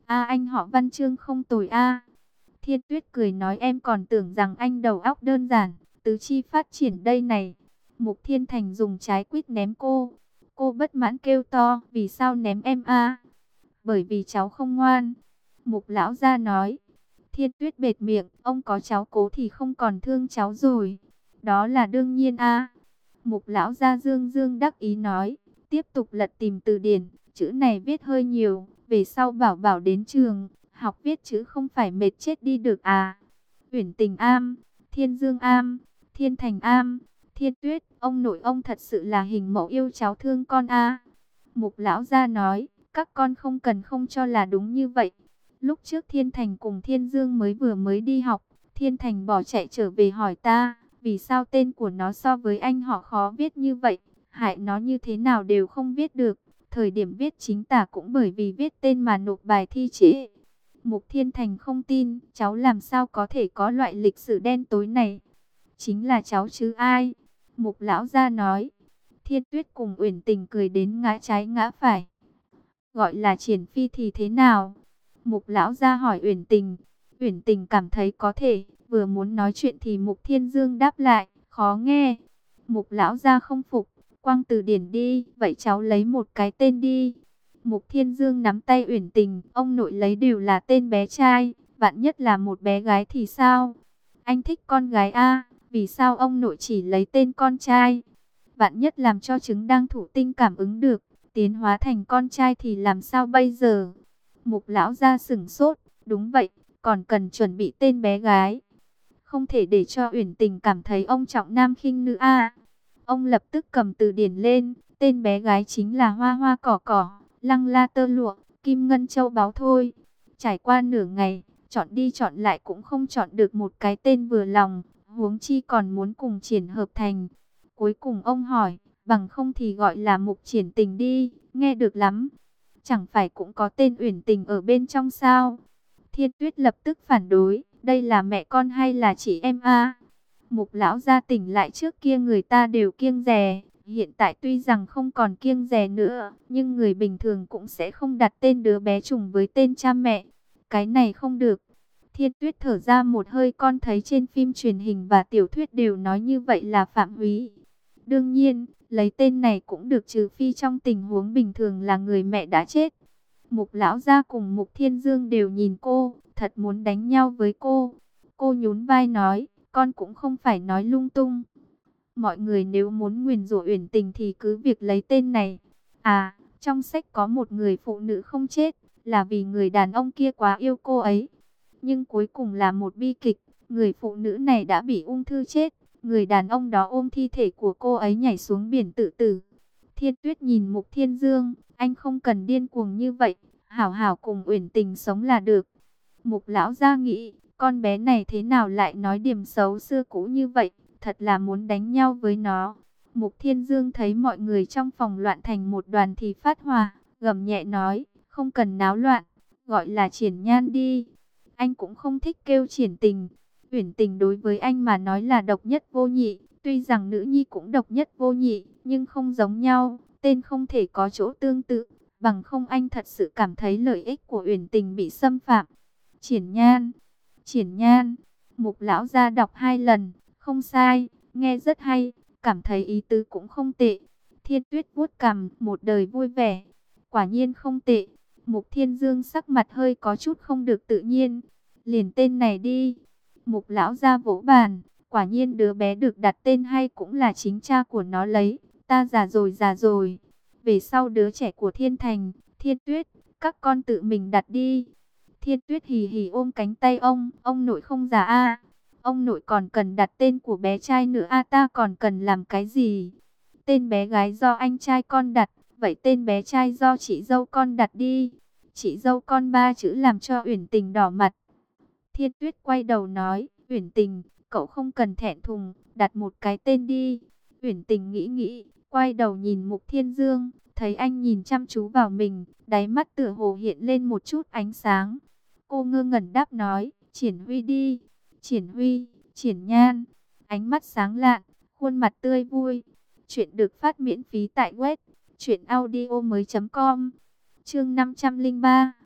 S1: Anh họ Văn Chương không tồi a. Thiên Tuyết cười nói, em còn tưởng rằng anh đầu óc đơn giản, tứ chi phát triển đây này. Mục Thiên Thành dùng trái quýt ném cô. Cô bất mãn kêu to, vì sao ném em a? Bởi vì cháu không ngoan. Mục lão gia nói. Thiên Tuyết bệt miệng, ông có cháu cố thì không còn thương cháu rồi. Đó là đương nhiên a. Mục lão gia dương dương đắc ý nói, tiếp tục lật tìm từ điển, chữ này viết hơi nhiều, về sau bảo bảo đến trường, học viết chữ không phải mệt chết đi được à. Uyển Tình am, Thiên Dương am, Thiên Thành am, Thiên Tuyết, ông nội ông thật sự là hình mẫu yêu cháu thương con a. Mục lão gia nói, các con không cần không cho là đúng như vậy. Lúc trước Thiên Thành cùng Thiên Dương mới đi học, Thiên Thành bỏ chạy trở về hỏi ta, vì sao tên của nó so với anh họ khó viết như vậy, hại nó như thế nào đều không viết được. Thời điểm viết chính tả cũng bởi vì viết tên mà nộp bài thi trễ. Mục Thiên Thành không tin, cháu làm sao có thể có loại lịch sử đen tối này. Chính là cháu chứ ai. Mục lão gia nói. Thiên Tuyết cùng Uyển Tình cười đến ngã trái ngã phải. Gọi là triển phi thì thế nào? Mục lão gia hỏi Uyển Tình. Uyển Tình cảm thấy có thể, vừa muốn nói chuyện thì Mục Thiên Dương đáp lại, khó nghe. Mục lão gia không phục, quăng từ điển đi, vậy cháu lấy một cái tên đi. Mục Thiên Dương nắm tay Uyển Tình, ông nội lấy đều là tên bé trai, vạn nhất là một bé gái thì sao? Anh thích con gái a, vì sao ông nội chỉ lấy tên con trai? Vạn nhất làm cho trứng đang thụ tinh cảm ứng được, tiến hóa thành con trai thì làm sao bây giờ? Mục lão gia sửng sốt, đúng vậy, còn cần chuẩn bị tên bé gái. Không thể để cho Uyển Tình cảm thấy ông trọng nam khinh nữ a. Ông lập tức cầm từ điển lên, tên bé gái chính là Hoa Hoa Cỏ Cỏ, Lăng La Tơ Lụa, Kim Ngân Châu Báu thôi. Trải qua nửa ngày, chọn đi chọn lại cũng không chọn được một cái tên vừa lòng, huống chi còn muốn cùng Triển hợp thành. Cuối cùng ông hỏi, bằng không thì gọi là Mục Triển Tình đi, nghe được lắm. Chẳng phải cũng có tên Uyển Tình ở bên trong sao? Thiên Tuyết lập tức phản đối, đây là mẹ con hay là chị em a? Mục lão gia tỉnh lại, trước kia người ta đều kiêng dè, hiện tại tuy rằng không còn kiêng dè nữa, nhưng người bình thường cũng sẽ không đặt tên đứa bé trùng với tên cha mẹ. Cái này không được. Thiên Tuyết thở ra một hơi, con thấy trên phim truyền hình và tiểu thuyết đều nói như vậy là phạm húy. Đương nhiên, lấy tên này cũng được, trừ phi trong tình huống bình thường là người mẹ đã chết. Mục lão gia cùng Mục Thiên Dương đều nhìn cô, thật muốn đánh nhau với cô. Cô nhún vai nói, con cũng không phải nói lung tung. Mọi người nếu muốn nguyền rủa Uyển Tình thì cứ việc lấy tên này. À, trong sách có một người phụ nữ không chết, là vì người đàn ông kia quá yêu cô ấy. Nhưng cuối cùng là một bi kịch, người phụ nữ này đã bị ung thư chết. Người đàn ông đó ôm thi thể của cô ấy nhảy xuống biển tự tử. Thiên Tuyết nhìn Mục Thiên Dương, anh không cần điên cuồng như vậy, hảo hảo cùng Uyển Tình sống là được. Mục lão gia nghĩ, con bé này thế nào lại nói điểm xấu xưa cũ như vậy, thật là muốn đánh nhau với nó. Mục Thiên Dương thấy mọi người trong phòng loạn thành một đoàn thì phát hỏa, gầm nhẹ nói, không cần náo loạn, gọi là Triển Nhan đi. Anh cũng không thích kêu Triển Tình. Uyển Tình đối với anh mà nói là độc nhất vô nhị, tuy rằng nữ nhi cũng độc nhất vô nhị, nhưng không giống nhau, tên không thể có chỗ tương tự, bằng không anh thật sự cảm thấy lợi ích của Uyển Tình bị xâm phạm. Triển Nhan, Triển Nhan, Mục lão gia đọc 2 lần, không sai, nghe rất hay, cảm thấy ý tứ cũng không tệ. Thiên Tuyết vuốt cằm, một đời vui vẻ, quả nhiên không tệ. Mục Thiên Dương sắc mặt hơi có chút không được tự nhiên, liền tên này đi. Mục lão gia vỗ bàn, quả nhiên đứa bé được đặt tên hay cũng là chính cha của nó lấy, ta già rồi. Về sau đứa trẻ của Thiên Thành, Thiên Tuyết, các con tự mình đặt đi. Thiên Tuyết hì hì ôm cánh tay ông nội không già a. Ông nội còn cần đặt tên của bé trai nữa a, ta còn cần làm cái gì? Tên bé gái do anh trai con đặt, vậy tên bé trai do chị dâu con đặt đi. Chị dâu con 3 chữ làm cho Uyển Tình đỏ mặt. Thiên Tuyết quay đầu nói, Uyển Tình, cậu không cần thẹn thùng, đặt một cái tên đi. Uyển Tình nghĩ, quay đầu nhìn Mục Thiên Dương, thấy anh nhìn chăm chú vào mình, đáy mắt tựa hồ hiện lên một chút ánh sáng. Cô ngơ ngẩn đáp nói, Triển Huy đi. Triển Huy, Triển Nhan, ánh mắt sáng lạn, khuôn mặt tươi vui. Chuyện được phát miễn phí tại web truyệnaudiomoi.com. Chương 503,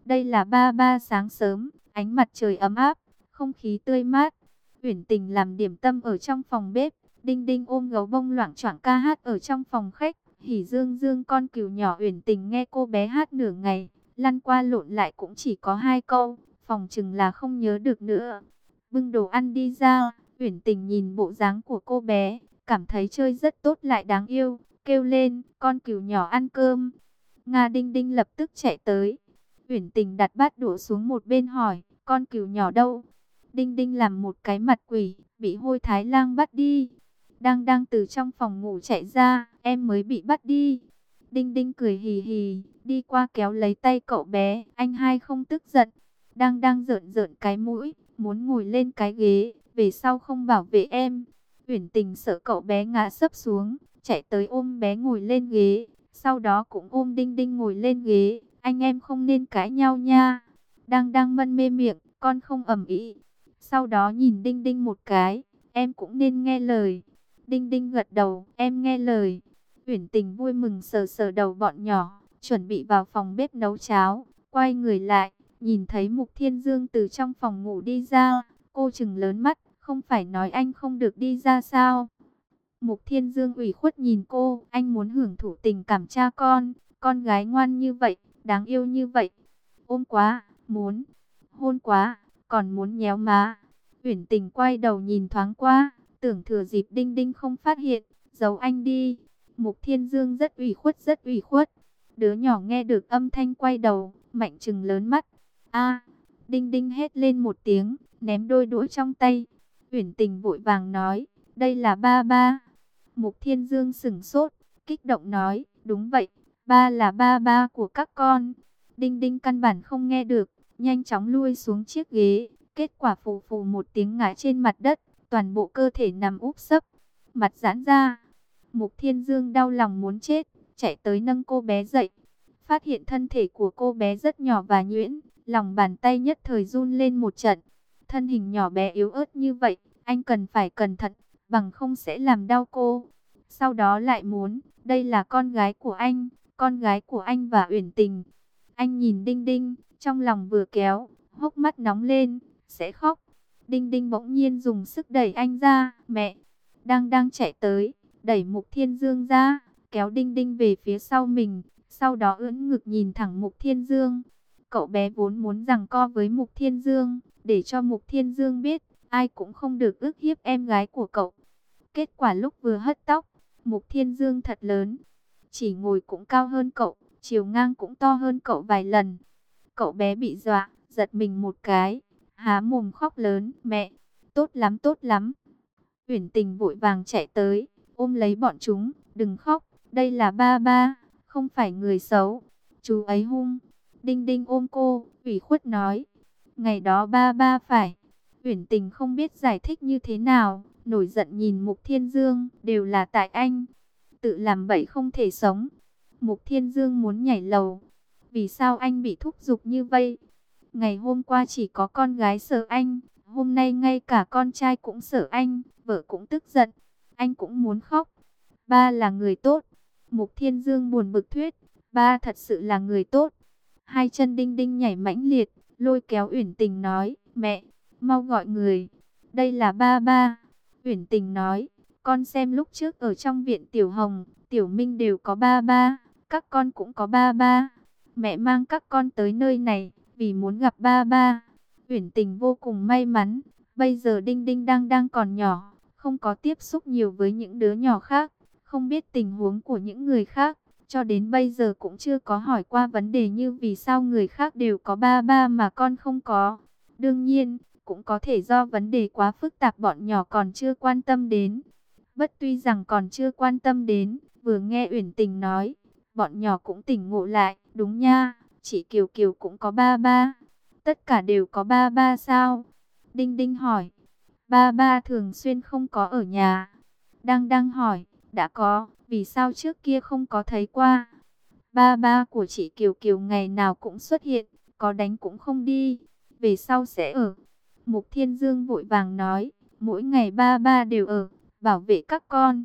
S1: Đây là ba ba sáng sớm, ánh mặt trời ấm áp, không khí tươi mát. Uyển Tình làm điểm tâm ở trong phòng bếp, Đinh Đinh ôm gấu bông loảng choảng ca hát ở trong phòng khách. Hỉ Dương Dương con cừu nhỏ Uyển Tình nghe cô bé hát nửa ngày, lăn qua lộn lại cũng chỉ có 2 câu, phòng chừng là không nhớ được nữa. Bưng đồ ăn đi ra, Uyển Tình nhìn bộ dáng của cô bé, cảm thấy chơi rất tốt lại đáng yêu, kêu lên, con cừu nhỏ ăn cơm. Nga Đinh Đinh lập tức chạy tới. Uyển Tình đặt bát đũa xuống một bên hỏi, con cừu nhỏ đâu? Đinh Đinh làm một cái mặt quỷ, bị Hôi Thái Lang bắt đi. Đang từ trong phòng ngủ chạy ra, em mới bị bắt đi. Đinh Đinh cười hì hì, đi qua kéo lấy tay cậu bé, anh hai không tức giận. Đang rợn rợn cái mũi, muốn ngồi lên cái ghế, về sau không bảo vệ em. Uyển Tình sợ cậu bé ngã sấp xuống, chạy tới ôm bé ngồi lên ghế, sau đó cũng ôm Đinh Đinh ngồi lên ghế. Anh em không nên cãi nhau nha. Đang mân mê miệng, con không ầm ĩ. Sau đó nhìn Đinh Đinh một cái, em cũng nên nghe lời. Đinh Đinh gật đầu, em nghe lời. Uyển Tình vui mừng sờ sờ đầu bọn nhỏ, chuẩn bị vào phòng bếp nấu cháo. Quay người lại, nhìn thấy Mục Thiên Dương từ trong phòng ngủ đi ra. Cô trừng lớn mắt, không phải nói anh không được đi ra sao? Mục Thiên Dương ủy khuất nhìn cô, anh muốn hưởng thụ tình cảm cha con gái ngoan như vậy, đáng yêu như vậy. Ôm quá, muốn, hôn quá, còn muốn nhéo má. Uyển Tình quay đầu nhìn thoáng qua, tưởng thừa dịp Đinh Đinh không phát hiện, giấu anh đi. Mục Thiên Dương rất ủy khuất, rất ủy khuất. Đứa nhỏ nghe được âm thanh quay đầu, mạnh trừng lớn mắt. A! Đinh Đinh hét lên một tiếng, ném đôi đũa trong tay. Uyển Tình vội vàng nói, đây là ba ba. Mục Thiên Dương sững sốt, kích động nói, đúng vậy, ba là ba ba của các con. Đinh Đinh căn bản không nghe được, nhanh chóng lui xuống chiếc ghế, kết quả phù phù một tiếng ngã trên mặt đất, toàn bộ cơ thể nằm úp sấp, mặt giãn ra. Mục Thiên Dương đau lòng muốn chết, chạy tới nâng cô bé dậy, phát hiện thân thể của cô bé rất nhỏ và nhuyễn, lòng bàn tay nhất thời run lên một trận. Thân hình nhỏ bé yếu ớt như vậy, anh cần phải cẩn thận, bằng không sẽ làm đau cô. Sau đó lại muốn, đây là con gái của anh, con gái của anh và Uyển Tình. Anh nhìn Đinh Đinh, trong lòng vừa kéo, hốc mắt nóng lên, sẽ khóc. Đinh Đinh bỗng nhiên dùng sức đẩy anh ra, mẹ, đang chạy tới, đẩy Mục Thiên Dương ra, kéo Đinh Đinh về phía sau mình, sau đó ưỡn ngực nhìn thẳng Mục Thiên Dương. Cậu bé vốn muốn giằng co với Mục Thiên Dương, để cho Mục Thiên Dương biết, ai cũng không được ức hiếp em gái của cậu. Kết quả lúc vừa hất tóc, Mục Thiên Dương thật lớn, chỉ ngồi cũng cao hơn cậu, chiều ngang cũng to hơn cậu vài lần. Cậu bé bị dọa, giật mình một cái, há mồm khóc lớn, mẹ, tốt lắm tốt lắm. Uyển Tình vội vàng chạy tới, ôm lấy bọn chúng, đừng khóc, đây là ba ba, không phải người xấu, chú ấy hung. Đinh Đinh ôm cô, ủy khuất nói, ngày đó ba ba phải. Uyển Tình không biết giải thích như thế nào, nổi giận nhìn Mục Thiên Dương, đều là tại anh, tự làm bậy không thể sống. Mục Thiên Dương muốn nhảy lầu, vì sao anh bị thúc giục như vậy? Ngày hôm qua chỉ có con gái sợ anh, hôm nay ngay cả con trai cũng sợ anh, vợ cũng tức giận, anh cũng muốn khóc. Ba là người tốt. Mục Thiên Dương buồn bực thuyết, ba thật sự là người tốt. Hai chân Đinh Đinh nhảy mãnh liệt, lôi kéo Uyển Tình nói, mẹ, mau gọi người, đây là ba ba. Uyển Tình nói, con xem lúc trước ở trong viện Tiểu Hồng, Tiểu Minh đều có ba ba, các con cũng có ba ba. Mẹ mang các con tới nơi này, vì muốn gặp ba ba. Uyển Tình vô cùng may mắn, bây giờ Đinh Đinh đang còn nhỏ, không có tiếp xúc nhiều với những đứa nhỏ khác, không biết tình huống của những người khác, cho đến bây giờ cũng chưa có hỏi qua vấn đề như vì sao người khác đều có ba ba mà con không có. Đương nhiên, cũng có thể do vấn đề quá phức tạp bọn nhỏ còn chưa quan tâm đến. Bất tuy rằng còn chưa quan tâm đến, vừa nghe Uyển Tình nói, bọn nhỏ cũng tỉnh ngộ lại, đúng nha, chị Kiều Kiều cũng có ba ba. Tất cả đều có ba ba sao? Đinh Đinh hỏi. Ba ba thường xuyên không có ở nhà. Đang hỏi, đã có, vì sao trước kia không có thấy qua? Ba ba của chị Kiều Kiều ngày nào cũng xuất hiện, có đánh cũng không đi, về sau sẽ ở. Mục Thiên Dương vội vàng nói, mỗi ngày ba ba đều ở, bảo vệ các con.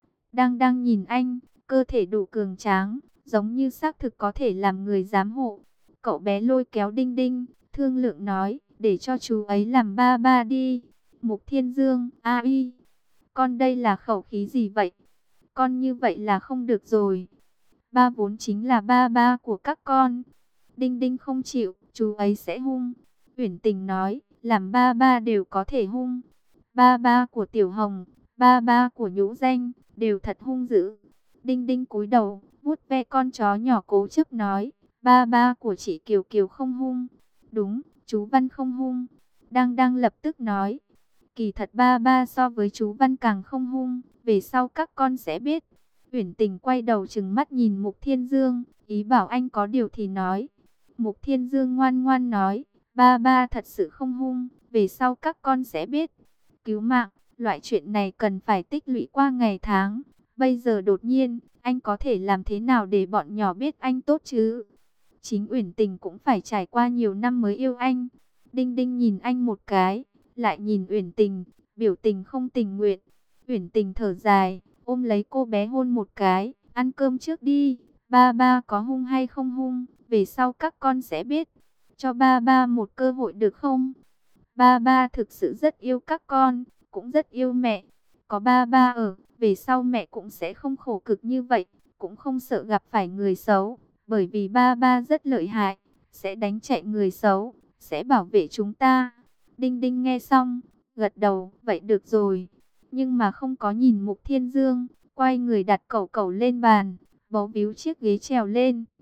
S1: Đang nhìn anh, cơ thể đủ cường tráng, giống như xác thực có thể làm người giám hộ. Cậu bé lôi kéo Đinh Đinh, thương lượng nói, để cho chú ấy làm ba ba đi. Mục Thiên Dương, ai, con đây là khẩu khí gì vậy? Con như vậy là không được rồi. Ba vốn chính là ba ba của các con. Đinh Đinh không chịu, chú ấy sẽ hung. Uyển Tình nói, làm ba ba đều có thể hung. Ba ba của Tiểu Hồng, ba ba của Nhũ Danh, đều thật hung dữ. Đinh Đinh cúi đầu, vuốt ve con chó nhỏ cố chấp nói, ba ba của chị Kiều Kiều không hung. Đúng, chú Văn không hung. Đang đang lập tức nói, kỳ thật ba ba so với chú Văn càng không hung, về sau các con sẽ biết. Uyển Tình quay đầu trừng mắt nhìn Mục Thiên Dương, ý bảo anh có điều thì nói. Mục Thiên Dương ngoan ngoan nói, ba ba thật sự không hung, về sau các con sẽ biết. Cứu mạng, loại chuyện này cần phải tích lũy qua ngày tháng. Bây giờ đột nhiên, anh có thể làm thế nào để bọn nhỏ biết anh tốt chứ? Chính Uyển Tình cũng phải trải qua nhiều năm mới yêu anh. Đinh Đinh nhìn anh một cái, lại nhìn Uyển Tình, biểu tình không tình nguyện. Uyển Tình thở dài, ôm lấy cô bé hôn một cái, ăn cơm trước đi. Ba ba có hung hay không hung, về sau các con sẽ biết. Cho ba ba một cơ hội được không? Ba ba thực sự rất yêu các con, cũng rất yêu mẹ. Có ba ba ở, về sau mẹ cũng sẽ không khổ cực như vậy, cũng không sợ gặp phải người xấu. Bởi vì ba ba rất lợi hại, sẽ đánh chạy người xấu, sẽ bảo vệ chúng ta. Đinh Đinh nghe xong, gật đầu, vậy được rồi. Nhưng mà không có nhìn Mục Thiên Dương, quay người đặt cẩu cẩu lên bàn, bấu víu chiếc ghế trèo lên.